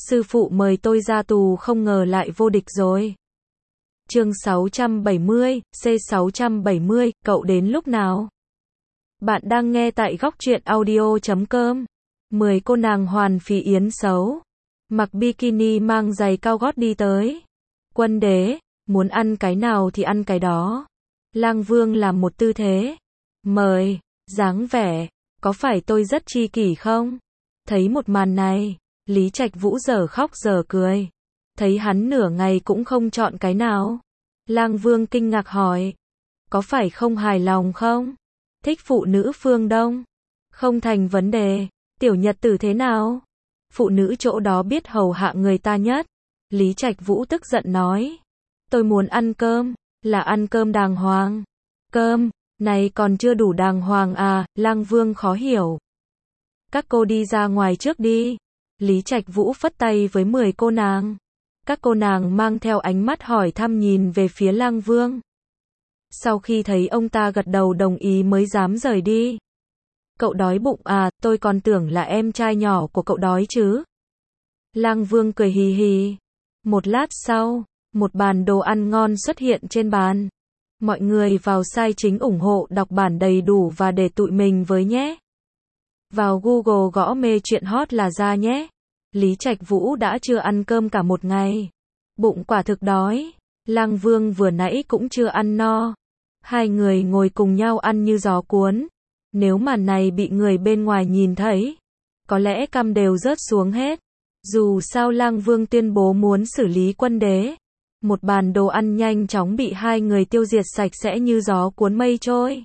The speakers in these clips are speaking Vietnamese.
Sư phụ mời tôi ra tù không ngờ lại vô địch rồi. Chương 670, C670, cậu đến lúc nào? Bạn đang nghe tại góc truyện audio.com. 10 cô nàng hoàn phì yến xấu. Mặc bikini mang giày cao gót đi tới. Quân đế, muốn ăn cái nào thì ăn cái đó. Lang Vương làm một tư thế. Mời, dáng vẻ, có phải tôi rất chi kỷ không? Thấy một màn này, Lý Trạch Vũ dở khóc dở cười. Thấy hắn nửa ngày cũng không chọn cái nào. Lang Vương kinh ngạc hỏi. Có phải không hài lòng không? Thích phụ nữ phương Đông? Không thành vấn đề. Tiểu nhật tử thế nào? Phụ nữ chỗ đó biết hầu hạ người ta nhất. Lý Trạch Vũ tức giận nói. Tôi muốn ăn cơm, là ăn cơm đàng hoàng. Cơm, này còn chưa đủ đàng hoàng à? Lang Vương khó hiểu. Các cô đi ra ngoài trước đi. Lý Trạch Vũ phất tay với 10 cô nàng. Các cô nàng mang theo ánh mắt hỏi thăm nhìn về phía Lang Vương. Sau khi thấy ông ta gật đầu đồng ý mới dám rời đi. Cậu đói bụng à? Tôi còn tưởng là em trai nhỏ của cậu đói chứ. Lang Vương cười hì hì. Một lát sau, một bàn đồ ăn ngon xuất hiện trên bàn. Mọi người vào sai chính ủng hộ đọc bản đầy đủ và để tụi mình với nhé. Vào Google gõ mê chuyện hot là ra nhé. Lý Trạch Vũ đã chưa ăn cơm cả một ngày. Bụng quả thực đói. Lang Vương vừa nãy cũng chưa ăn no. Hai người ngồi cùng nhau ăn như gió cuốn. Nếu màn này bị người bên ngoài nhìn thấy, có lẽ cằm đều rớt xuống hết. Dù sao Lang Vương tuyên bố muốn xử lý quân đế. Một bàn đồ ăn nhanh chóng bị hai người tiêu diệt sạch sẽ như gió cuốn mây trôi.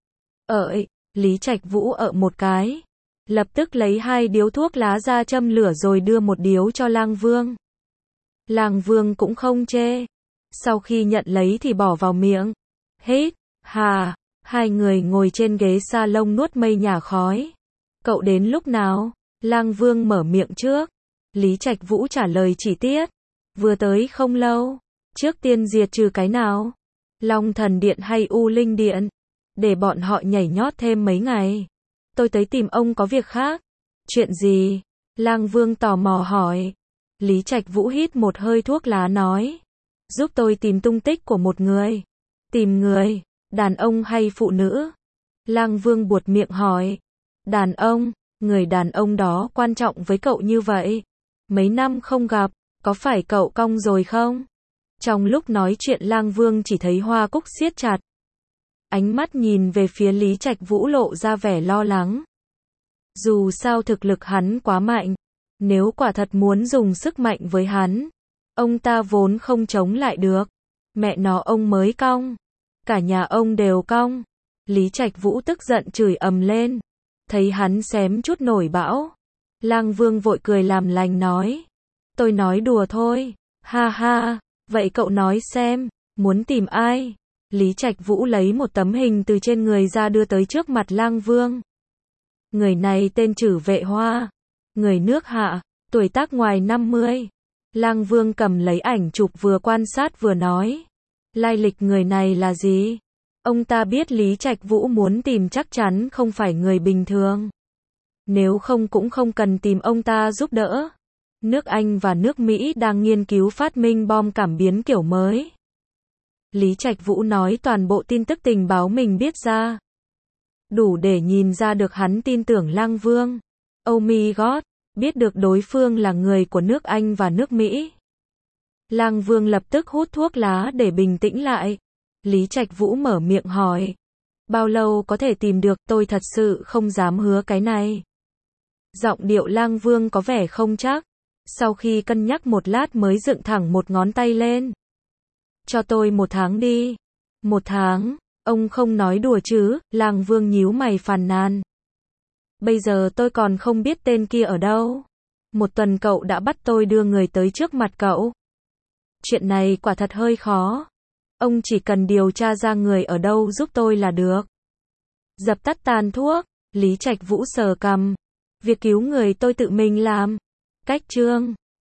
Lý Trạch Vũ một cái. Lập tức lấy 2 điếu thuốc lá ra châm lửa rồi đưa một điếu cho Lang Vương. Lang Vương cũng không chê. Sau khi nhận lấy thì bỏ vào miệng. Hít, hà, hai người ngồi trên ghế salon nuốt mây nhà khói. Cậu đến lúc nào? Lang Vương mở miệng trước. Lý Trạch Vũ trả lời chi tiết. Vừa tới không lâu. Trước tiên diệt trừ cái nào? Long Thần Điện hay U Linh Điện? Để bọn họ nhảy nhót thêm mấy ngày. Tôi tới tìm ông có việc khác. Chuyện gì? Lang Vương tò mò hỏi. Lý Trạch Vũ hít một hơi thuốc lá nói. Giúp tôi tìm tung tích của một người. Tìm người, đàn ông hay phụ nữ? Lang Vương buột miệng hỏi. Đàn ông, người đàn ông đó quan trọng với cậu như vậy. Mấy năm không gặp, có phải cậu cong rồi không? Trong lúc nói chuyện Lang Vương chỉ thấy hoa cúc siết chặt. Ánh mắt nhìn về phía Lý Trạch Vũ lộ ra vẻ lo lắng. Dù sao thực lực hắn quá mạnh. Nếu quả thật muốn dùng sức mạnh với hắn, ông ta vốn không chống lại được. Mẹ nó ông mới cong. Cả nhà ông đều cong. Lý Trạch Vũ tức giận chửi ầm lên. Thấy hắn xém chút nổi bão. Lang Vương vội cười làm lành nói. Tôi nói đùa thôi. Ha ha, vậy cậu nói xem, muốn tìm ai? Lý Trạch Vũ lấy một tấm hình từ trên người ra đưa tới trước mặt Lang Vương. Người này tên Trử Vệ Hoa. Người nước Hạ, tuổi tác ngoài 50. Lang Vương cầm lấy ảnh chụp vừa quan sát vừa nói. Lai lịch người này là gì? Ông ta biết Lý Trạch Vũ muốn tìm chắc chắn không phải người bình thường. Nếu không cũng không cần tìm ông ta giúp đỡ. Nước Anh và nước Mỹ đang nghiên cứu phát minh bom cảm biến kiểu mới. Lý Trạch Vũ nói toàn bộ tin tức tình báo mình biết ra. Đủ để nhìn ra được hắn tin tưởng Lang Vương. Oh my god, biết được đối phương là người của nước Anh và nước Mỹ. Lang Vương lập tức hút thuốc lá để bình tĩnh lại. Lý Trạch Vũ mở miệng hỏi. Bao lâu có thể tìm được? Tôi thật sự không dám hứa cái này. Giọng điệu Lang Vương có vẻ không chắc. Sau khi cân nhắc một lát mới dựng thẳng một ngón tay lên. Cho tôi 1 tháng đi. 1 tháng? Ông không nói đùa chứ? Lang Vương nhíu mày phàn nàn. Bây giờ tôi còn không biết tên kia ở đâu. 1 tuần cậu đã bắt tôi đưa người tới trước mặt cậu. Chuyện này quả thật hơi khó. Ông chỉ cần điều tra ra người ở đâu giúp tôi là được. Dập tắt tàn thuốc. Lý Trạch Vũ sờ cằm. Việc cứu người tôi tự mình làm. Cách chương.